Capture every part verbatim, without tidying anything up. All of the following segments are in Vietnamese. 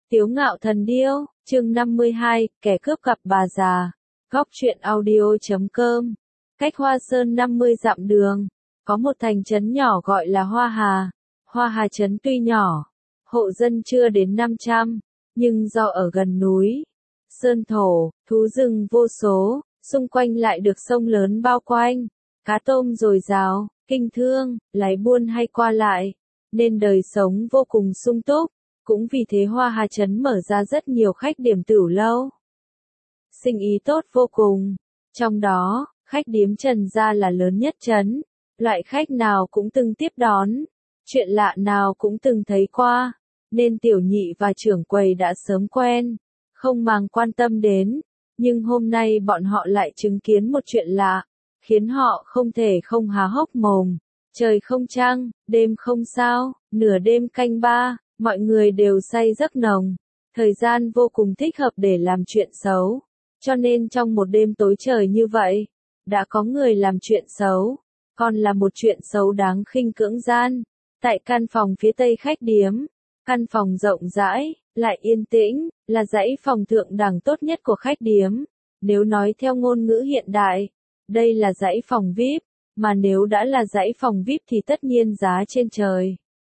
Tiếu ngạo thần điêu, chương năm mươi hai, kẻ cướp gặp bà già. Góc truyện audio chấm com. Cách Hoa Sơn năm mươi dặm đường, có một thành trấn nhỏ gọi là Hoa Hà. Hoa Hà trấn tuy nhỏ, hộ dân chưa đến năm trăm, nhưng do ở gần núi, sơn thổ, thú rừng vô số, xung quanh lại được sông lớn bao quanh, cá tôm dồi dào, kinh thương, lái buôn hay qua lại, nên đời sống vô cùng sung túc. Cũng vì thế Hoa Hà trấn mở ra rất nhiều khách điểm tửu lâu. Sinh ý tốt vô cùng. Trong đó, khách điếm Trần gia là lớn nhất trấn. Loại khách nào cũng từng tiếp đón. Chuyện lạ nào cũng từng thấy qua. Nên tiểu nhị và trưởng quầy đã sớm quen. Không màng quan tâm đến. Nhưng hôm nay bọn họ lại chứng kiến một chuyện lạ. Khiến họ không thể không há hốc mồm. Trời không trăng, đêm không sao, nửa đêm canh ba. Mọi người đều say giấc nồng, thời gian vô cùng thích hợp để làm chuyện xấu, cho nên trong một đêm tối trời như vậy, đã có người làm chuyện xấu, còn là một chuyện xấu đáng khinh cưỡng gian. Tại căn phòng phía tây khách điếm, căn phòng rộng rãi, lại yên tĩnh, là dãy phòng thượng đẳng tốt nhất của khách điếm. Nếu nói theo ngôn ngữ hiện đại, đây là dãy phòng vi ai pi, mà nếu đã là dãy phòng vi ai pi thì tất nhiên giá trên trời.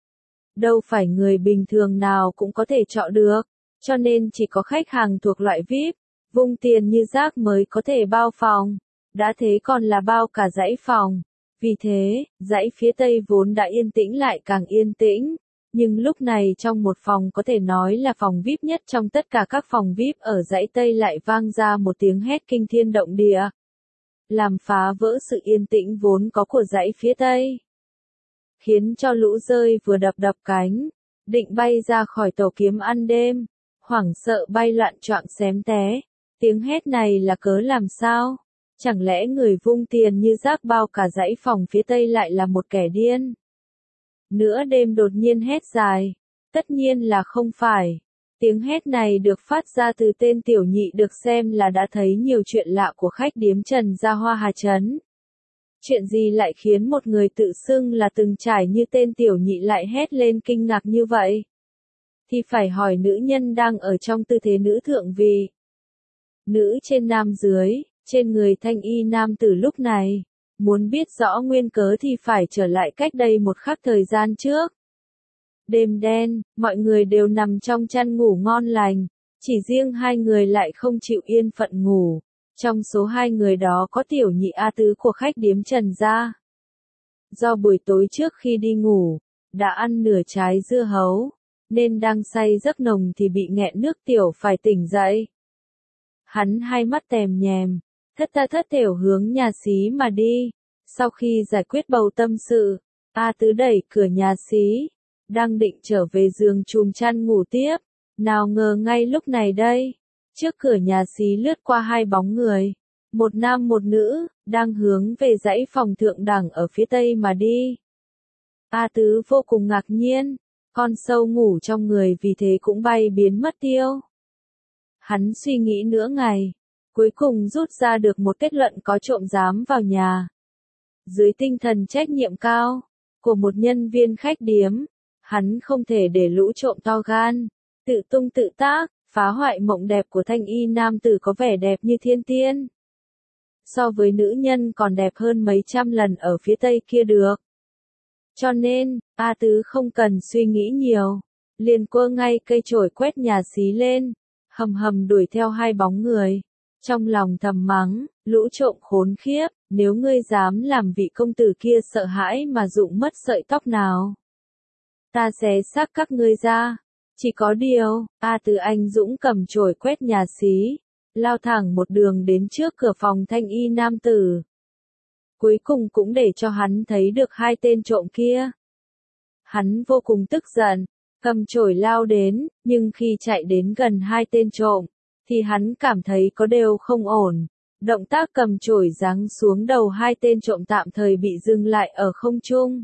Đâu phải người bình thường nào cũng có thể chọn được, cho nên chỉ có khách hàng thuộc loại vi ai pi, vung tiền như rác mới có thể bao phòng, đã thế còn là bao cả dãy phòng. Vì thế, dãy phía tây vốn đã yên tĩnh lại càng yên tĩnh, nhưng lúc này trong một phòng có thể nói là phòng vi ai pi nhất trong tất cả các phòng vi ai pi ở dãy tây lại vang ra một tiếng hét kinh thiên động địa, làm phá vỡ sự yên tĩnh vốn có của dãy phía tây, khiến cho lũ rơi vừa đập đập cánh, định bay ra khỏi tổ kiếm ăn đêm, hoảng sợ bay loạn choạng xém té. Tiếng hét này là cớ làm sao? Chẳng lẽ người vung tiền như rác bao cả dãy phòng phía tây lại là một kẻ điên? Nửa đêm đột nhiên hét dài, tất nhiên là không phải. Tiếng hét này được phát ra từ tên tiểu nhị được xem là đã thấy nhiều chuyện lạ của khách điếm Trần gia Hoa Hà trấn. Chuyện gì lại khiến một người tự xưng là từng trải như tên tiểu nhị lại hét lên kinh ngạc như vậy? Thì phải hỏi nữ nhân đang ở trong tư thế nữ thượng vị. Nữ trên nam dưới, trên người thanh y nam tử lúc này. Muốn biết rõ nguyên cớ thì phải trở lại cách đây một khắc thời gian trước. Đêm đen, mọi người đều nằm trong chăn ngủ ngon lành. Chỉ riêng hai người lại không chịu yên phận ngủ. Trong số hai người đó có tiểu nhị A Tứ của khách điếm Trần gia. Do buổi tối trước khi đi ngủ, đã ăn nửa trái dưa hấu, nên đang say giấc nồng thì bị nghẹn nước tiểu phải tỉnh dậy. Hắn hai mắt tèm nhèm, thất tha thất thểu hướng nhà xí mà đi. Sau khi giải quyết bầu tâm sự, A Tứ đẩy cửa nhà xí, đang định trở về giường chùm chăn ngủ tiếp, nào ngờ ngay lúc này đây. Trước cửa nhà xí lướt qua hai bóng người, một nam một nữ, đang hướng về dãy phòng thượng đẳng ở phía tây mà đi. A Tứ vô cùng ngạc nhiên, con sâu ngủ trong người vì thế cũng bay biến mất tiêu. Hắn suy nghĩ nửa ngày, cuối cùng rút ra được một kết luận có trộm dám vào nhà. Dưới tinh thần trách nhiệm cao của một nhân viên khách điếm, hắn không thể để lũ trộm to gan, tự tung tự tác, phá hoại mộng đẹp của thanh y nam tử có vẻ đẹp như thiên tiên. So với nữ nhân còn đẹp hơn mấy trăm lần ở phía tây kia được. Cho nên, A Tứ không cần suy nghĩ nhiều, liền quơ ngay cây chổi quét nhà xí lên, hầm hầm đuổi theo hai bóng người. Trong lòng thầm mắng, lũ trộm khốn khiếp, nếu ngươi dám làm vị công tử kia sợ hãi mà rụng mất sợi tóc nào, ta xé xác các ngươi ra. Chỉ có điều, A Tứ anh dũng cầm chổi quét nhà xí, lao thẳng một đường đến trước cửa phòng thanh y nam tử. Cuối cùng cũng để cho hắn thấy được hai tên trộm kia. Hắn vô cùng tức giận, cầm chổi lao đến, nhưng khi chạy đến gần hai tên trộm, thì hắn cảm thấy có điều không ổn. Động tác cầm chổi giáng xuống đầu hai tên trộm tạm thời bị dừng lại ở không trung.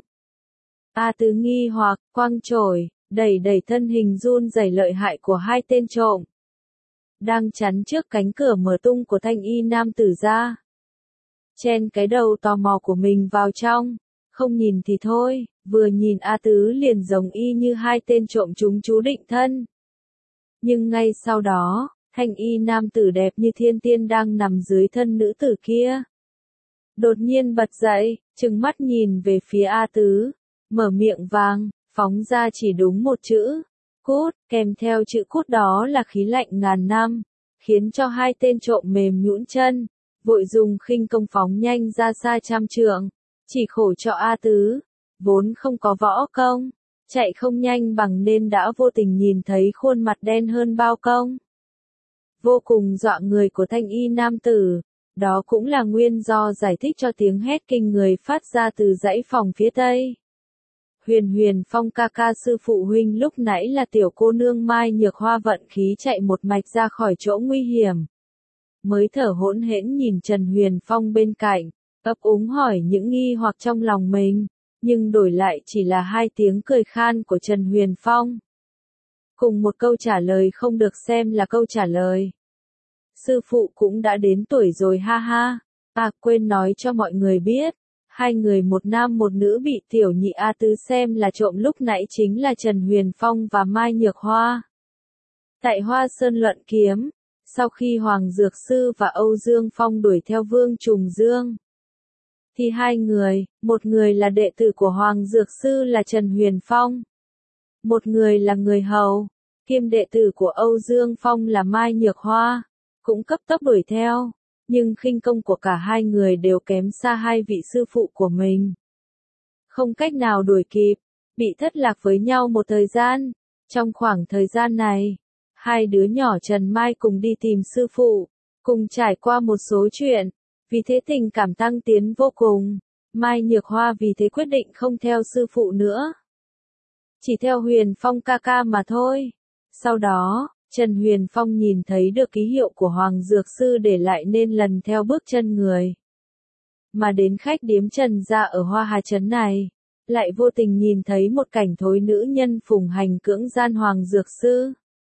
A Tứ nghi hoặc, quăng chổi, đẩy đẩy thân hình run rẩy lợi hại của hai tên trộm, đang chắn trước cánh cửa mở tung của thanh y nam tử ra. Chen cái đầu tò mò của mình vào trong, không nhìn thì thôi, vừa nhìn A Tứ liền giống y như hai tên trộm chúng chú định thân. Nhưng ngay sau đó, thanh y nam tử đẹp như thiên tiên đang nằm dưới thân nữ tử kia. Đột nhiên bật dậy, trừng mắt nhìn về phía A Tứ, mở miệng vang, phóng ra chỉ đúng một chữ, cút, kèm theo chữ cút đó là khí lạnh ngàn năm, khiến cho hai tên trộm mềm nhũn chân, vội dùng khinh công phóng nhanh ra xa trăm trượng, chỉ khổ cho A Tứ, vốn không có võ công, chạy không nhanh bằng nên đã vô tình nhìn thấy khuôn mặt đen hơn bao công. Vô cùng dọa người của thanh y nam tử, đó cũng là nguyên do giải thích cho tiếng hét kinh người phát ra từ dãy phòng phía tây. Huyền Huyền Phong ca ca sư phụ huynh lúc nãy là tiểu cô nương Mai Nhược Hoa vận khí chạy một mạch ra khỏi chỗ nguy hiểm. Mới thở hỗn hển nhìn Trần Huyền Phong bên cạnh, ấp úng hỏi những nghi hoặc trong lòng mình, nhưng đổi lại chỉ là hai tiếng cười khan của Trần Huyền Phong. Cùng một câu trả lời không được xem là câu trả lời. Sư phụ cũng đã đến tuổi rồi ha ha. À quên nói cho mọi người biết, hai người một nam một nữ bị tiểu nhị A Tứ xem là trộm lúc nãy chính là Trần Huyền Phong và Mai Nhược Hoa. Tại Hoa Sơn luận kiếm, sau khi Hoàng Dược Sư và Âu Dương Phong đuổi theo Vương Trùng Dương, thì hai người, một người là đệ tử của Hoàng Dược Sư là Trần Huyền Phong, một người là người hầu, kiêm đệ tử của Âu Dương Phong là Mai Nhược Hoa, cũng cấp tốc đuổi theo, nhưng khinh công của cả hai người đều kém xa hai vị sư phụ của mình. Không cách nào đuổi kịp, bị thất lạc với nhau một thời gian. Trong khoảng thời gian này, hai đứa nhỏ Trần Mai cùng đi tìm sư phụ, cùng trải qua một số chuyện, vì thế tình cảm tăng tiến vô cùng. Mai Nhược Hoa vì thế quyết định không theo sư phụ nữa, chỉ theo Huyền Phong ca ca mà thôi. Sau đó, Trần Huyền Phong nhìn thấy được ký hiệu của Hoàng Dược Sư để lại nên lần theo bước chân người, mà đến khách điếm Trần gia ở Hoa Hà Trấn này, lại vô tình nhìn thấy một cảnh thối nữ nhân phùng hành cưỡng gian Hoàng Dược Sư.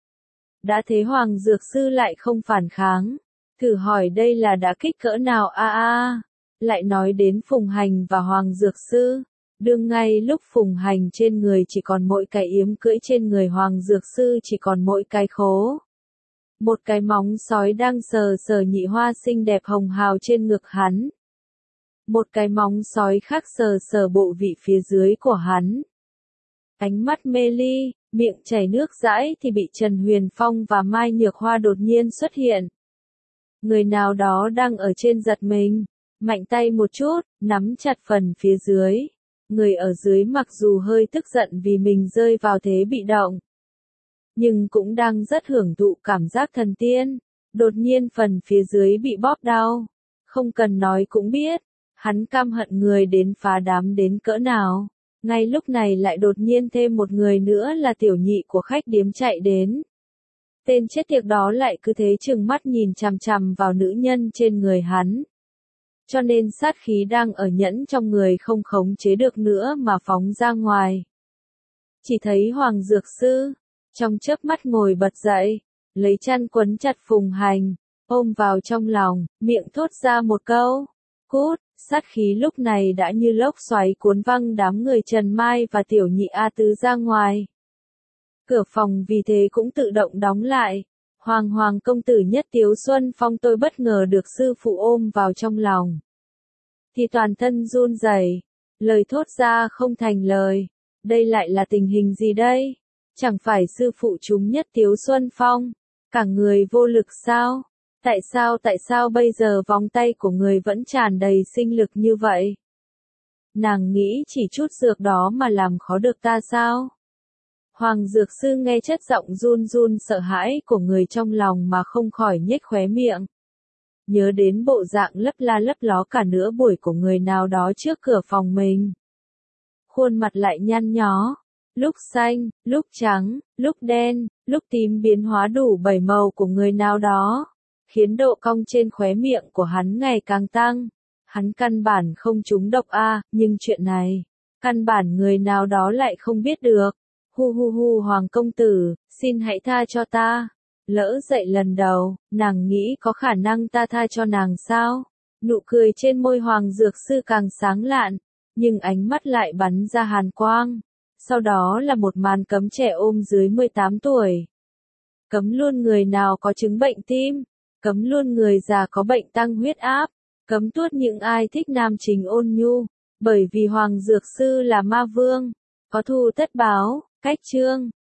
Đã thế Hoàng Dược Sư lại không phản kháng, thử hỏi đây là đã kích cỡ nào a a. Lại nói đến phùng hành và Hoàng Dược Sư. Đương ngay lúc phùng hành trên người chỉ còn mỗi cái yếm cưỡi trên người Hoàng Dược Sư chỉ còn mỗi cái khố. Một cái móng sói đang sờ sờ nhị hoa xinh đẹp hồng hào trên ngực hắn. Một cái móng sói khác sờ sờ bộ vị phía dưới của hắn. Ánh mắt mê ly, miệng chảy nước dãi thì bị Trần Huyền Phong và Mai Nhược Hoa đột nhiên xuất hiện. Người nào đó đang ở trên giật mình, mạnh tay một chút, nắm chặt phần phía dưới. Người ở dưới mặc dù hơi tức giận vì mình rơi vào thế bị động, nhưng cũng đang rất hưởng thụ cảm giác thần tiên. Đột nhiên phần phía dưới bị bóp đau. Không cần nói cũng biết, hắn căm hận người đến phá đám đến cỡ nào. Ngay lúc này lại đột nhiên thêm một người nữa là tiểu nhị của khách điếm chạy đến. Tên chết tiệt đó lại cứ thế trừng mắt nhìn chằm chằm vào nữ nhân trên người hắn. Cho nên sát khí đang ở nhẫn trong người không khống chế được nữa mà phóng ra ngoài. Chỉ thấy Hoàng Dược Sư, trong chớp mắt ngồi bật dậy, lấy chăn quấn chặt phùng hành, ôm vào trong lòng, miệng thốt ra một câu, cút, sát khí lúc này đã như lốc xoáy cuốn văng đám người Trần Mai và tiểu nhị A Tứ ra ngoài. Cửa phòng vì thế cũng tự động đóng lại. Hoàng Hoàng công tử Nhất Tiếu Xuân Phong tôi bất ngờ được sư phụ ôm vào trong lòng, thì toàn thân run rẩy, lời thốt ra không thành lời. Đây lại là tình hình gì đây? Chẳng phải sư phụ chúng Nhất Tiếu Xuân Phong, cả người vô lực sao? Tại sao tại sao bây giờ vòng tay của người vẫn tràn đầy sinh lực như vậy? Nàng nghĩ chỉ chút dược đó mà làm khó được ta sao? Hoàng Dược Sư nghe chất giọng run run sợ hãi của người trong lòng mà không khỏi nhếch khóe miệng. Nhớ đến bộ dạng lấp la lấp ló cả nửa buổi của người nào đó trước cửa phòng mình. Khuôn mặt lại nhăn nhó, lúc xanh, lúc trắng, lúc đen, lúc tím biến hóa đủ bảy màu của người nào đó, khiến độ cong trên khóe miệng của hắn ngày càng tăng. Hắn căn bản không trúng độc a, nhưng chuyện này, căn bản người nào đó lại không biết được. Hu hu hu Hoàng công tử, xin hãy tha cho ta. Lỡ dậy lần đầu, nàng nghĩ có khả năng ta tha cho nàng sao? Nụ cười trên môi Hoàng Dược Sư càng sáng lạn, nhưng ánh mắt lại bắn ra hàn quang. Sau đó là một màn cấm trẻ ôm dưới mười tám tuổi. Cấm luôn người nào có chứng bệnh tim, cấm luôn người già có bệnh tăng huyết áp, cấm tuốt những ai thích nam chính ôn nhu, bởi vì Hoàng Dược Sư là ma vương, có thù tất báo, cách chương.